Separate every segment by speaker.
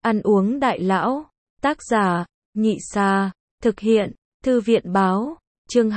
Speaker 1: Ăn uống đại lão. Tác giả, Nhị Xa. Thực hiện, Thư viện Báo. Chương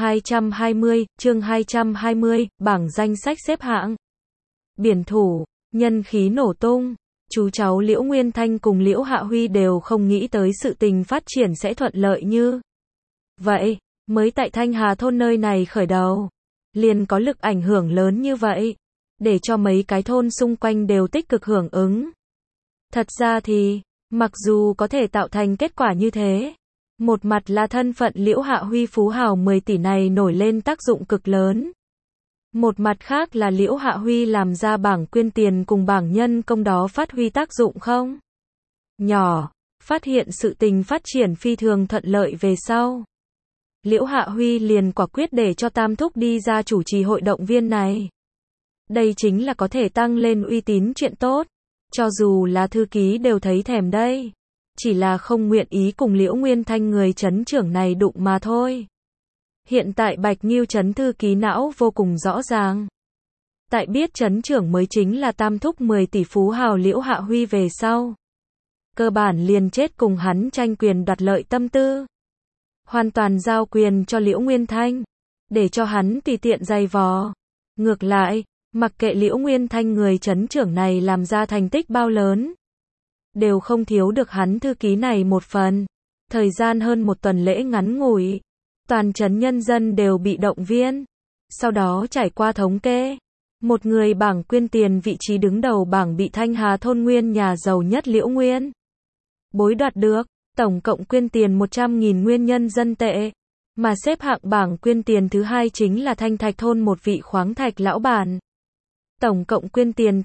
Speaker 1: 220, bảng danh sách xếp hạng. Biển thủ, nhân khí nổ tung. Chú cháu Liễu Nguyên Thanh cùng Liễu Hạ Huy đều không nghĩ tới sự tình phát triển sẽ thuận lợi như vậy. Mới tại Thanh Hà thôn nơi này khởi đầu, liền có lực ảnh hưởng lớn như vậy, để cho mấy cái thôn xung quanh đều tích cực hưởng ứng. Thật ra thì, mặc dù có thể tạo thành kết quả như thế, một mặt là thân phận Liễu Hạ Huy phú hào 10 tỷ này nổi lên tác dụng cực lớn. Một mặt khác là Liễu Hạ Huy làm ra bảng quyên tiền cùng bảng nhân công đó phát huy tác dụng không nhỏ, phát hiện sự tình phát triển phi thường thuận lợi về sau. Liễu Hạ Huy liền quả quyết để cho Tam Thúc đi ra chủ trì hội động viên này. Đây chính là có thể tăng lên uy tín chuyện tốt, cho dù là thư ký đều thấy thèm đây. Chỉ là không nguyện ý cùng Liễu Nguyên Thanh người trấn trưởng này đụng mà thôi. Hiện tại Bạch Nghiêu trấn thư ký não vô cùng rõ ràng. Tại biết trấn trưởng mới chính là Tam Thúc 10 tỷ phú hào Liễu Hạ Huy về sau, cơ bản liền chết cùng hắn tranh quyền đoạt lợi tâm tư. Hoàn toàn giao quyền cho Liễu Nguyên Thanh, để cho hắn tùy tiện giày vò. Ngược lại, mặc kệ Liễu Nguyên Thanh người trấn trưởng này làm ra thành tích bao lớn, đều không thiếu được hắn thư ký này một phần. Thời gian hơn một tuần lễ ngắn ngủi, toàn trấn nhân dân đều bị động viên. Sau đó trải qua thống kê, một người bảng quyên tiền vị trí đứng đầu bảng bị Thanh Hà thôn nguyên nhà giàu nhất Liễu Nguyên bối đoạt được, tổng cộng quyên tiền 100.000 nguyên nhân dân tệ. Mà xếp hạng bảng quyên tiền thứ hai chính là Thanh Thạch thôn một vị khoáng thạch lão bản. Tổng cộng quyên tiền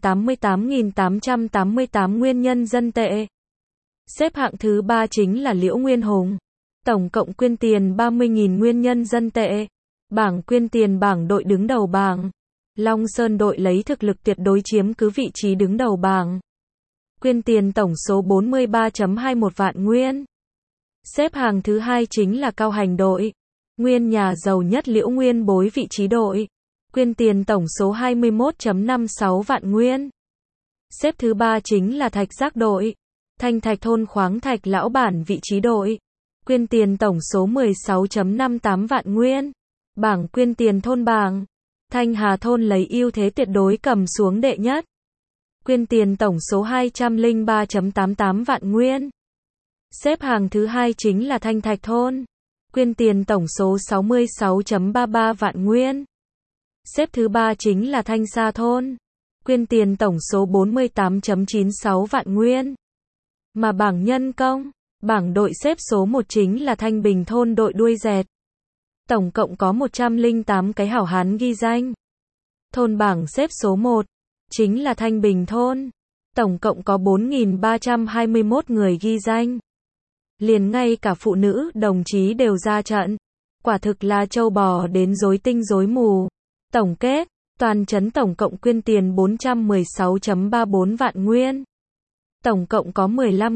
Speaker 1: 88.888 nguyên nhân dân tệ. Xếp hạng thứ ba chính là Liễu Nguyên Hùng. Tổng cộng quyên tiền 30.000 nguyên nhân dân tệ. Bảng quyên tiền bảng đội đứng đầu bảng. Long Sơn đội lấy thực lực tuyệt đối chiếm cứ vị trí đứng đầu bảng. Quyên tiền tổng số 43.21 vạn nguyên. Xếp hàng thứ hai chính là Cao Hành đội. Nguyên nhà giàu nhất Liễu Nguyên bối vị trí đội. Quyên tiền tổng số 21.56 vạn nguyên. Xếp thứ ba chính là Thạch Giác đội. Thanh Thạch thôn khoáng thạch lão bản vị trí đội. Quyên tiền tổng số 16.58 vạn nguyên. Bảng quyên tiền thôn bảng. Thanh Hà thôn lấy ưu thế tuyệt đối cầm xuống đệ nhất. Quyên tiền tổng số 203.88 vạn nguyên. Xếp hàng thứ hai chính là Thanh Thạch thôn. Quyên tiền tổng số 66.33 vạn nguyên. Xếp thứ ba chính là Thanh Sa thôn. Quyên tiền tổng số 48.96 vạn nguyên. Mà bảng nhân công, bảng đội xếp số 1 chính là Thanh Bình thôn đội đuôi dẹt. Tổng cộng có 108 cái hảo hán ghi danh. Thôn bảng xếp số 1 chính là Thanh Bình thôn. Tổng cộng có 4.321 người ghi danh. Liền ngay cả phụ nữ đồng chí đều ra trận. Quả thực là trâu bò đến rối tinh rối mù. Tổng kết, toàn trấn tổng cộng quyên tiền 416.34 vạn nguyên. Tổng cộng có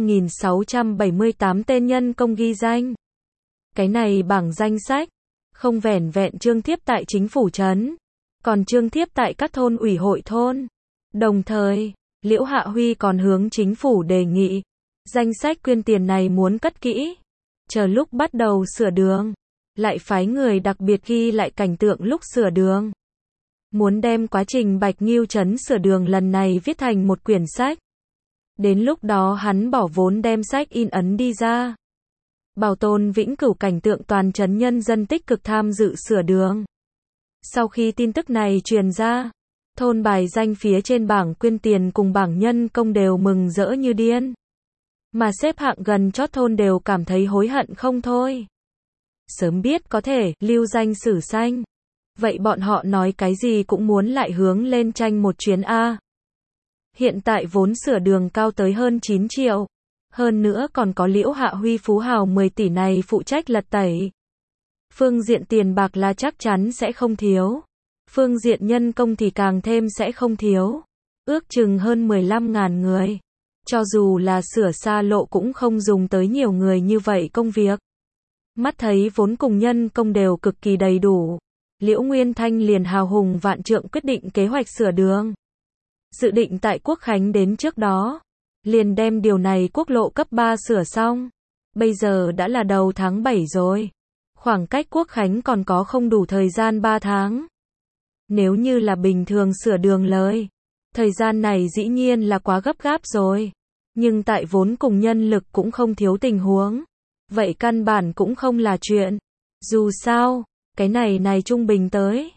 Speaker 1: 15.678 tên nhân công ghi danh. Cái này bảng danh sách, không vẻn vẹn trương thiếp tại chính phủ trấn, còn trương thiếp tại các thôn ủy hội thôn. Đồng thời, Liễu Hạ Huy còn hướng chính phủ đề nghị, danh sách quyên tiền này muốn cất kỹ. Chờ lúc bắt đầu sửa đường, lại phái người đặc biệt ghi lại cảnh tượng lúc sửa đường. Muốn đem quá trình Bạch Nghiêu trấn sửa đường lần này viết thành một quyển sách. Đến lúc đó hắn bỏ vốn đem sách in ấn đi ra. Bảo tồn vĩnh cửu cảnh tượng toàn trấn nhân dân tích cực tham dự sửa đường. Sau khi tin tức này truyền ra, thôn bài danh phía trên bảng quyên tiền cùng bảng nhân công đều mừng rỡ như điên. Mà xếp hạng gần chót thôn đều cảm thấy hối hận không thôi. Sớm biết có thể lưu danh sử xanh, vậy bọn họ nói cái gì cũng muốn lại hướng lên tranh một chuyến A. Hiện tại vốn sửa đường cao tới hơn 9 triệu. Hơn nữa còn có Liễu Hạ Huy phú hào 10 tỷ này phụ trách lật tẩy. Phương diện tiền bạc là chắc chắn sẽ không thiếu. Phương diện nhân công thì càng thêm sẽ không thiếu. Ước chừng hơn 15.000 người. Cho dù là sửa xa lộ cũng không dùng tới nhiều người như vậy công việc. Mắt thấy vốn cùng nhân công đều cực kỳ đầy đủ. Liễu Nguyên Thanh liền hào hùng vạn trượng quyết định kế hoạch sửa đường. Dự định tại Quốc Khánh đến trước đó, liền đem điều này quốc lộ cấp 3 sửa xong. Bây giờ đã là đầu tháng 7 rồi. Khoảng cách Quốc khánh còn có không đủ thời gian 3 tháng. Nếu như là bình thường sửa đường lời, thời gian này dĩ nhiên là quá gấp gáp rồi. Nhưng tại vốn cùng nhân lực cũng không thiếu tình huống. Vậy căn bản cũng không là chuyện. Dù sao, cái này trung bình tới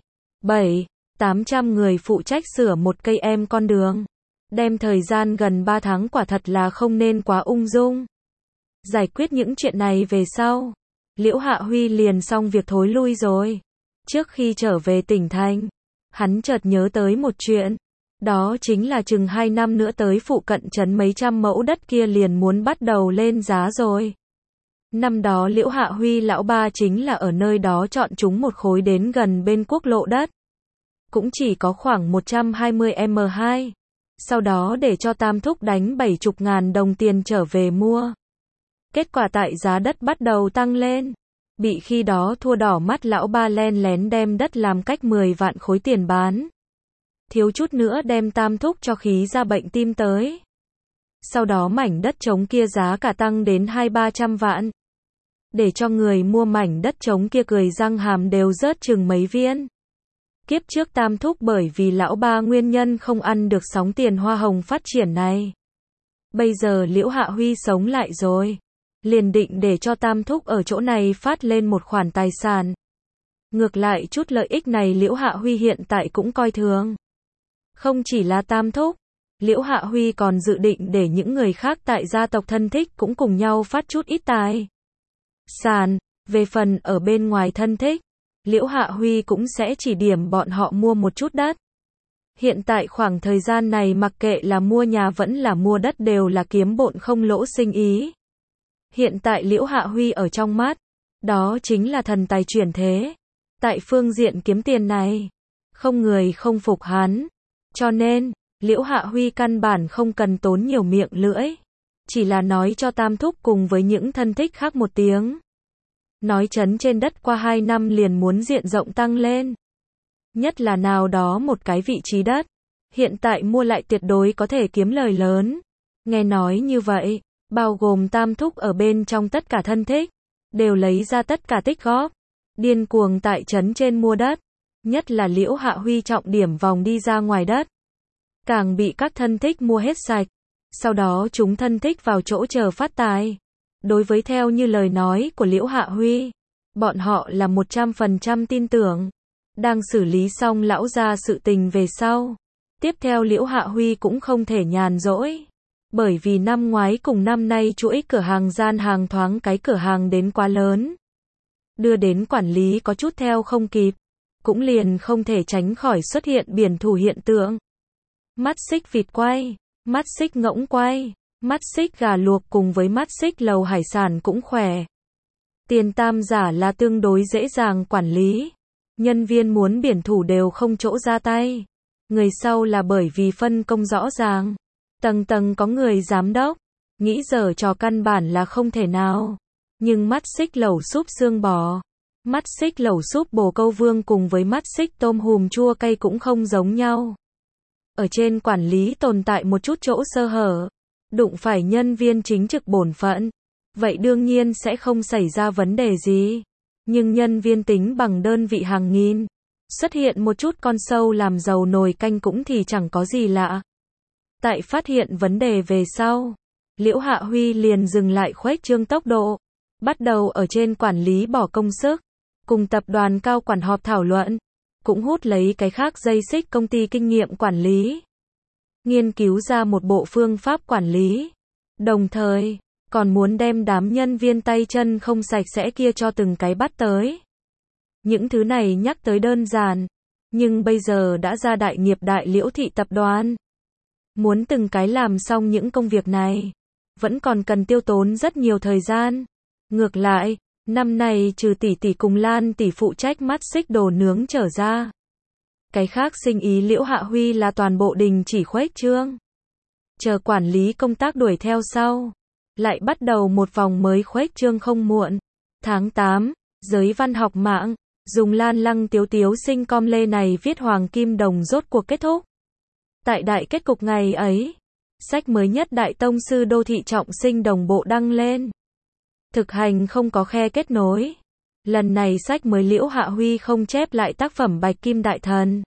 Speaker 1: 700-800 người phụ trách sửa một cây con đường. Đem thời gian gần 3 tháng quả thật là không nên quá ung dung. Giải quyết những chuyện này về sau, Liễu Hạ Huy liền xong việc thối lui rồi. Trước khi trở về tỉnh thành, hắn chợt nhớ tới một chuyện. Đó chính là chừng 2 năm nữa tới phụ cận trấn mấy trăm mẫu đất kia liền muốn bắt đầu lên giá rồi. Năm đó Liễu Hạ Huy lão ba chính là ở nơi đó chọn chúng một khối đến gần bên quốc lộ đất. Cũng chỉ có khoảng 120m2. Sau đó để cho Tam Thúc đánh 70.000 đồng tiền trở về mua. Kết quả tại giá đất bắt đầu tăng lên. Bị khi đó thua đỏ mắt lão ba len lén đem đất làm cách 10 vạn khối tiền bán. Thiếu chút nữa đem Tam Thúc cho khí ra bệnh tim tới. Sau đó mảnh đất trống kia giá cả tăng đến 200-300 vạn. Để cho người mua mảnh đất trống kia cười răng hàm đều rớt chừng mấy viên. Kiếp trước Tam Thúc bởi vì lão ba nguyên nhân không ăn được sóng tiền hoa hồng phát triển này. Bây giờ Liễu Hạ Huy sống lại rồi. Liền định để cho Tam Thúc ở chỗ này phát lên một khoản tài sản. Ngược lại chút lợi ích này Liễu Hạ Huy hiện tại cũng coi thường. Không chỉ là Tam Thúc, Liễu Hạ Huy còn dự định để những người khác tại gia tộc thân thích cũng cùng nhau phát chút ít tài sản. Về phần ở bên ngoài thân thích, Liễu Hạ Huy cũng sẽ chỉ điểm bọn họ mua một chút đất. Hiện tại khoảng thời gian này mặc kệ là mua nhà vẫn là mua đất đều là kiếm bộn không lỗ sinh ý. Hiện tại Liễu Hạ Huy ở trong mắt, đó chính là thần tài chuyển thế. Tại phương diện kiếm tiền này, không người không phục hắn. Cho nên, Liễu Hạ Huy căn bản không cần tốn nhiều miệng lưỡi. Chỉ là nói cho Tam Thúc cùng với những thân thích khác một tiếng. Nói trấn trên đất qua 2 năm liền muốn diện rộng tăng lên. Nhất là nào đó một cái vị trí đất. Hiện tại mua lại tuyệt đối có thể kiếm lời lớn. Nghe nói như vậy, bao gồm Tam Thúc ở bên trong tất cả thân thích. Đều lấy ra tất cả tích góp. Điên cuồng tại trấn trên mua đất. Nhất là Liễu Hạ Huy trọng điểm vòng đi ra ngoài đất. Càng bị các thân thích mua hết sạch. Sau đó chúng thân thích vào chỗ chờ phát tài. Đối với theo như lời nói của Liễu Hạ Huy, bọn họ là 100% tin tưởng. Đang xử lý xong lão gia sự tình về sau. Tiếp theo Liễu Hạ Huy cũng không thể nhàn rỗi. Bởi vì năm ngoái cùng năm nay chuỗi cửa hàng gian hàng thoáng cái cửa hàng đến quá lớn. Đưa đến quản lý có chút theo không kịp. Cũng liền không thể tránh khỏi xuất hiện biển thủ hiện tượng. Mắt xích vịt quay, mắt xích ngỗng quay, mắt xích gà luộc cùng với mắt xích lầu hải sản cũng khỏe. Tiền tam giả là tương đối dễ dàng quản lý. Nhân viên muốn biển thủ đều không chỗ ra tay. Người sau là bởi vì phân công rõ ràng. Tầng tầng có người giám đốc. Nghĩ giờ trò căn bản là không thể nào. Nhưng mắt xích lẩu súp xương bò, mắt xích lẩu súp bồ câu vương cùng với mắt xích tôm hùm chua cay cũng không giống nhau. Ở trên quản lý tồn tại một chút chỗ sơ hở. Đụng phải nhân viên chính trực bổn phận. Vậy đương nhiên sẽ không xảy ra vấn đề gì. Nhưng nhân viên tính bằng đơn vị hàng nghìn. Xuất hiện một chút con sâu làm dầu nồi canh cũng thì chẳng có gì lạ. Tại phát hiện vấn đề về sau, Liễu Hạ Huy liền dừng lại khuếch trương tốc độ. Bắt đầu ở trên quản lý bỏ công sức. Cùng tập đoàn cao quản họp thảo luận. Cũng hút lấy cái khác dây xích công ty kinh nghiệm quản lý. Nghiên cứu ra một bộ phương pháp quản lý. Đồng thời, còn muốn đem đám nhân viên tay chân không sạch sẽ kia cho từng cái bắt tới. Những thứ này nhắc tới đơn giản. Nhưng bây giờ đã ra đại nghiệp đại Liễu thị tập đoàn. Muốn từng cái làm xong những công việc này. Vẫn còn cần tiêu tốn rất nhiều thời gian. Ngược lại, năm nay trừ tỷ tỷ cùng Lan tỷ phụ trách mắt xích đồ nướng trở ra. Cái khác sinh ý Liễu Hạ Huy là toàn bộ đình chỉ khuếch trương. Chờ quản lý công tác đuổi theo sau. Lại bắt đầu một vòng mới khuếch trương không muộn. Tháng 8, giới văn học mạng, dùng Lan Lăng Tiếu Tiếu sinh com lê này viết Hoàng Kim Đồng rốt cuộc kết thúc. Tại đại kết cục ngày ấy, Sách mới nhất Đại Tông Sư Đô Thị Trọng Sinh đồng bộ đăng lên. Thực hành không có khe kết nối. Lần này sách mới Liễu Hạ Huy không chép lại tác phẩm Bạch Kim Đại Thần,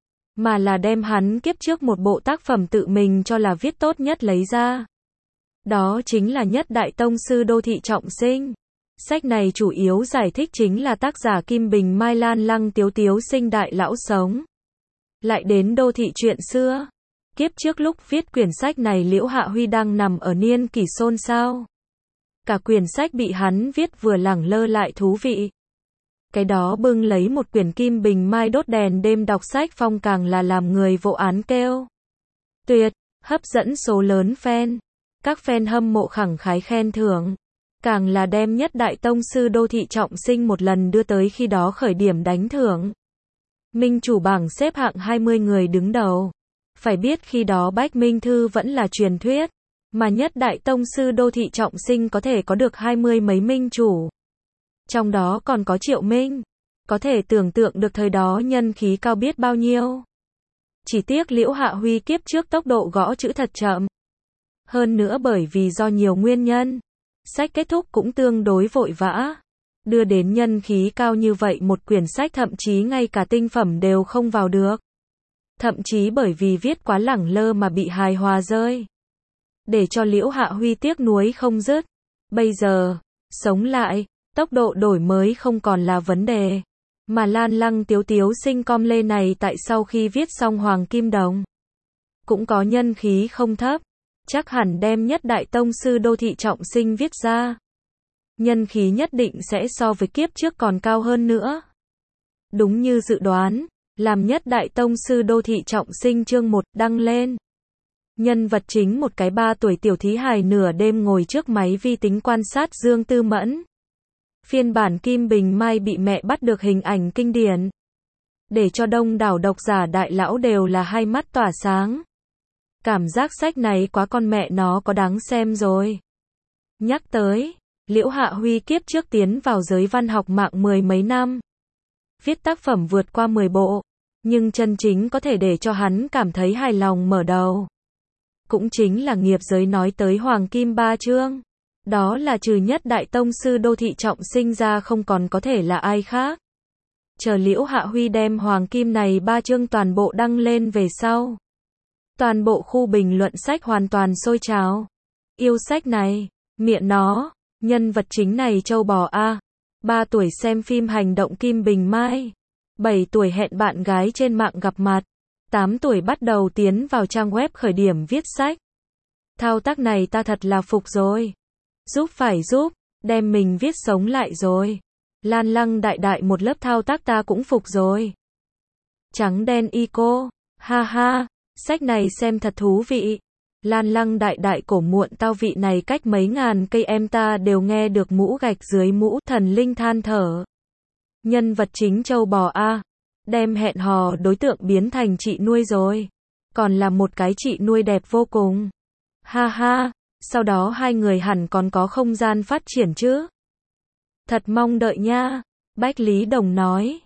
Speaker 1: mà là đem hắn kiếp trước một bộ tác phẩm tự mình cho là viết tốt nhất lấy ra. Đó chính là Nhất Đại Tông Sư Đô Thị Trọng Sinh. Sách này chủ yếu giải thích chính là tác giả Kim Bình Mai Lan Lăng Tiếu Tiếu sinh đại lão sống. Lại đến đô thị chuyện xưa. Kiếp trước lúc viết quyển sách này Liễu Hạ Huy đang nằm ở niên kỷ xôn xao. Cả quyển sách bị hắn viết vừa lẳng lơ lại thú vị. Cái đó bưng lấy một quyển Kim Bình Mai đốt đèn đêm đọc sách phong càng là làm người vô án kêu tuyệt, hấp dẫn số lớn fan. Các fan hâm mộ khẳng khái khen thưởng. Càng là đem Nhất Đại Tông Sư Đô Thị Trọng Sinh một lần đưa tới khi đó khởi điểm đánh thưởng. Minh chủ bảng xếp hạng 20 người đứng đầu. Phải biết khi đó Bách Minh Thư vẫn là truyền thuyết, mà Nhất Đại Tông Sư Đô Thị Trọng Sinh có thể có được 20 mấy minh chủ. Trong đó còn có Triệu Minh. Có thể tưởng tượng được thời đó nhân khí cao biết bao nhiêu. Chỉ tiếc Liễu Hạ Huy kiếp trước tốc độ gõ chữ thật chậm. Hơn nữa bởi vì do nhiều nguyên nhân, sách kết thúc cũng tương đối vội vã. Đưa đến nhân khí cao như vậy một quyển sách thậm chí ngay cả tinh phẩm đều không vào được. Thậm chí bởi vì viết quá lẳng lơ mà bị hài hòa rơi. Để cho Liễu Hạ Huy tiếc nuối không dứt. Bây giờ, sống lại, tốc độ đổi mới không còn là vấn đề. Mà Lan Lăng Tiếu Tiếu sinh com lê này tại sau khi viết xong Hoàng Kim Đồng, cũng có nhân khí không thấp. Chắc hẳn đem Nhất Đại Tông Sư Đô Thị Trọng Sinh viết ra, nhân khí nhất định sẽ so với kiếp trước còn cao hơn nữa. Đúng như dự đoán, làm Nhất Đại Tông Sư Đô Thị Trọng Sinh chương 1 đăng lên. Nhân vật chính một cái 3 tuổi tiểu thí hài nửa đêm ngồi trước máy vi tính quan sát Dương Tư Mẫn. Phiên bản Kim Bình Mai bị mẹ bắt được hình ảnh kinh điển. Để cho đông đảo độc giả đại lão đều là hai mắt tỏa sáng. Cảm giác sách này quá con mẹ nó có đáng xem rồi. Nhắc tới, Liễu Hạ Huy kiếp trước tiến vào giới văn học mạng 10 mấy năm. Viết tác phẩm vượt qua 10 bộ, nhưng chân chính có thể để cho hắn cảm thấy hài lòng mở đầu. Cũng chính là nghiệp giới nói tới Hoàng Kim 3 chương. Đó là trừ Nhất Đại Tông Sư Đô Thị Trọng Sinh ra không còn có thể là ai khác. Chờ Liễu Hạ Huy đem Hoàng Kim này 3 chương toàn bộ đăng lên về sau. Toàn bộ khu bình luận sách hoàn toàn sôi trào. Yêu sách này, miệng nó, nhân vật chính này trâu bò a. 3 tuổi xem phim hành động Kim Bình Mai. 7 tuổi hẹn bạn gái trên mạng gặp mặt. 8 tuổi bắt đầu tiến vào trang web khởi điểm viết sách. Thao tác này ta thật là phục rồi. Giúp phải giúp, đem mình viết sống lại rồi. Lan Lăng đại đại một lớp thao tác ta cũng phục rồi. Trắng đen ico, ha ha, sách này xem thật thú vị. Lan Lăng đại đại cổ muộn tao vị này cách mấy ngàn cây em ta đều nghe được mũ gạch dưới mũ thần linh than thở. Nhân vật chính châu bò a, đem hẹn hò đối tượng biến thành chị nuôi rồi. Còn là một cái chị nuôi đẹp vô cùng. Ha ha, sau đó hai người hẳn còn có không gian phát triển chứ. Thật mong đợi nha. Bách Lý Đồng nói.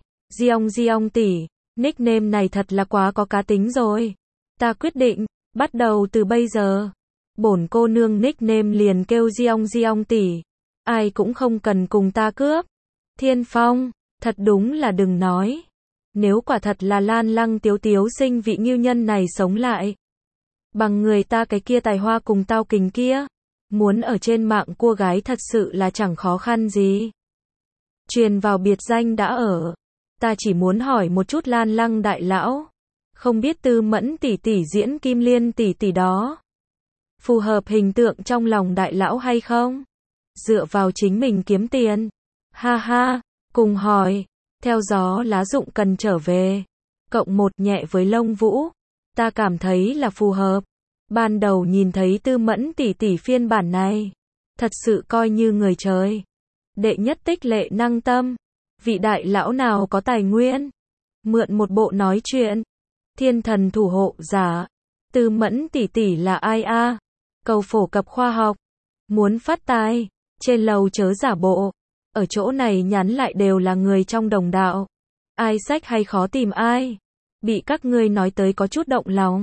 Speaker 1: Giong tỷ, nickname này thật là quá có cá tính rồi. Ta quyết định, bắt đầu từ bây giờ, bổn cô nương nickname liền kêu Giong tỷ. Ai cũng không cần cùng ta cướp. Thiên Phong, thật đúng là đừng nói. Nếu quả thật là Lan Lăng Tiếu Tiếu sinh vị ngưu nhân này sống lại, bằng người ta cái kia tài hoa cùng tao kình kia, muốn ở trên mạng cua gái thật sự là chẳng khó khăn gì. Truyền vào biệt danh đã ở. Ta chỉ muốn hỏi một chút Lan Lăng đại lão, không biết Tư Mẫn tỷ tỷ diễn Kim Liên tỷ tỷ đó phù hợp hình tượng trong lòng đại lão hay không? Dựa vào chính mình kiếm tiền. Ha ha, cùng hỏi. Theo gió lá rụng cần trở về. Cộng 1 nhẹ với Lông Vũ. Ta cảm thấy là phù hợp. Ban đầu nhìn thấy Tư Mẫn tỷ tỷ phiên bản này, thật sự coi như người trời. Đệ nhất tích lệ năng tâm. Vị đại lão nào có tài nguyên, mượn một bộ nói chuyện. Thiên thần thủ hộ giả. Tư Mẫn tỷ tỷ là ai a? Cầu phổ cập khoa học. Muốn phát tài, trên lầu chớ giả bộ. Ở chỗ này nhắn lại đều là người trong đồng đạo. Ai sách hay khó tìm ai. Bị các ngươi nói tới có chút động lòng.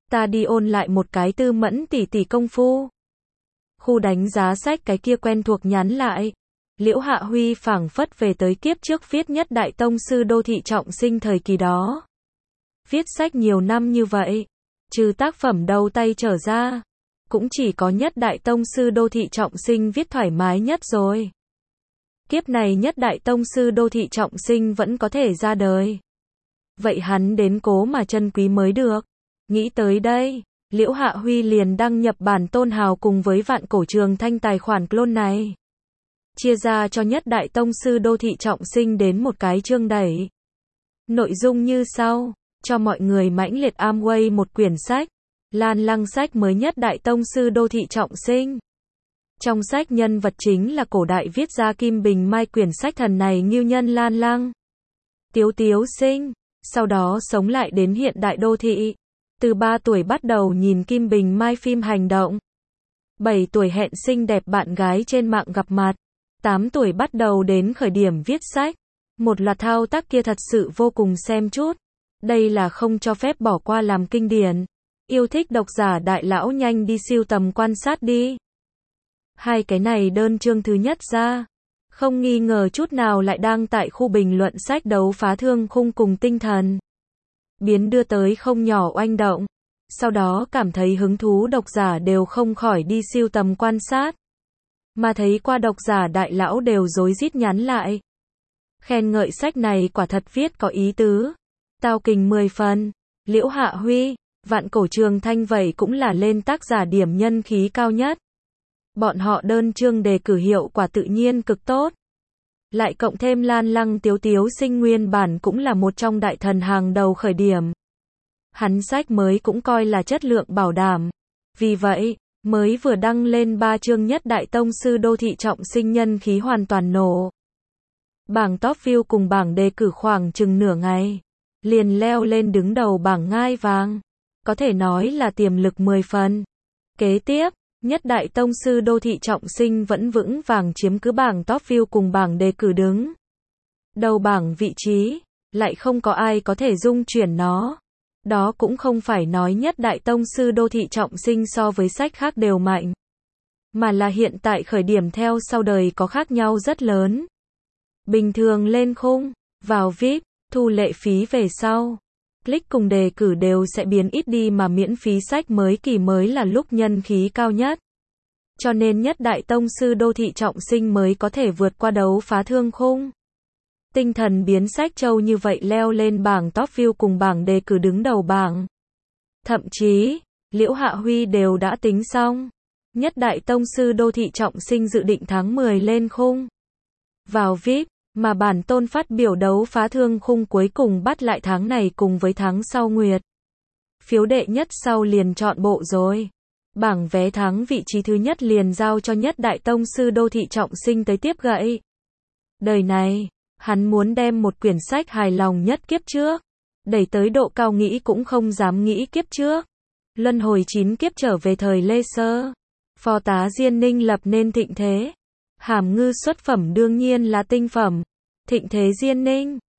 Speaker 1: Ta đi ôn lại một cái Tư Mẫn tỷ tỷ công phu. Khu đánh giá sách cái kia quen thuộc nhắn lại. Liễu Hạ Huy phảng phất về tới kiếp trước viết nhất đại tông sư đô thị trọng sinh thời kỳ đó. Viết sách nhiều năm như vậy, trừ tác phẩm đầu tay trở ra, cũng chỉ có nhất đại tông sư đô thị trọng sinh viết thoải mái nhất rồi. Kiếp này nhất đại tông sư đô thị trọng sinh vẫn có thể ra đời. Vậy hắn đến cố mà trân quý mới được. Nghĩ tới đây, Liễu Hạ Huy liền đăng nhập bản Tôn Hào cùng với Vạn Cổ Trường Thanh tài khoản clone này. Chia ra cho nhất đại tông sư đô thị trọng sinh đến một cái chương đẩy. Nội dung như sau, cho mọi người mãnh liệt Amway một quyển sách, Lan Lăng sách mới nhất đại tông sư đô thị trọng sinh. Trong sách nhân vật chính là cổ đại viết ra Kim Bình Mai, quyển sách thần này ngưu nhân Lan Lăng. Tiếu Tiếu sinh, sau đó sống lại đến hiện đại đô thị. Từ 3 tuổi bắt đầu nhìn Kim Bình Mai phim hành động. 7 tuổi hẹn xinh đẹp bạn gái trên mạng gặp mặt. 8 tuổi bắt đầu đến khởi điểm viết sách. Một loạt thao tác kia thật sự vô cùng xem chút. Đây là không cho phép bỏ qua làm kinh điển. Yêu thích độc giả đại lão nhanh đi sưu tầm quan sát đi. Hai cái này đơn chương thứ nhất ra. Không nghi ngờ chút nào lại đang tại khu bình luận sách đấu phá thương khung cùng tinh thần. Biến đưa tới không nhỏ oanh động. Sau đó cảm thấy hứng thú độc giả đều không khỏi đi sưu tầm quan sát. Mà thấy qua độc giả đại lão đều rối rít nhắn lại. Khen ngợi sách này quả thật viết có ý tứ. Tao kình 10 phần. Liễu Hạ Huy, Vạn Cổ Trường Thanh vậy cũng là lên tác giả điểm nhân khí cao nhất. Bọn họ đơn chương đề cử hiệu quả tự nhiên cực tốt. Lại cộng thêm Lan Lăng Tiếu Tiếu sinh nguyên bản cũng là một trong đại thần hàng đầu khởi điểm. Hắn sách mới cũng coi là chất lượng bảo đảm. Vì vậy, mới vừa đăng lên 3 chương nhất đại tông sư đô thị trọng sinh nhân khí hoàn toàn nổ. Bảng top view cùng bảng đề cử khoảng chừng nửa ngày. Liền leo lên đứng đầu bảng ngai vàng. Có thể nói là tiềm lực 10 phần. Kế tiếp, nhất đại tông sư đô thị trọng sinh vẫn vững vàng chiếm cứ bảng top view cùng bảng đề cử đứng. Đầu bảng vị trí, lại không có ai có thể dung chuyển nó. Đó cũng không phải nói nhất đại tông sư đô thị trọng sinh so với sách khác đều mạnh. Mà là hiện tại khởi điểm theo sau đời có khác nhau rất lớn. Bình thường lên khung, vào VIP, thu lệ phí về sau. Click cùng đề cử đều sẽ biến ít đi mà miễn phí sách mới kỳ mới là lúc nhân khí cao nhất. Cho nên nhất đại tông sư đô thị trọng sinh mới có thể vượt qua đấu phá thương khung. Tinh thần biến sách châu như vậy leo lên bảng top view cùng bảng đề cử đứng đầu bảng. Thậm chí, Liễu Hạ Huy đều đã tính xong. Nhất đại tông sư đô thị trọng sinh dự định tháng 10 lên khung. Vào VIP, mà bản Tôn phát biểu đấu phá thương khung cuối cùng bắt lại tháng này cùng với tháng sau nguyệt. Phiếu đệ nhất sau liền chọn bộ rồi. Bảng vé thắng vị trí thứ nhất liền giao cho nhất đại tông sư đô thị trọng sinh tới tiếp gậy. Đời này, hắn muốn đem một quyển sách hài lòng nhất kiếp trước. Đẩy tới độ cao nghĩ cũng không dám nghĩ kiếp trước. Luân hồi 9 kiếp trở về thời Lê Sơ. Phó tá Diên Ninh lập nên thịnh thế. Hàm Ngư xuất phẩm đương nhiên là tinh phẩm. Thịnh thế Diên Ninh.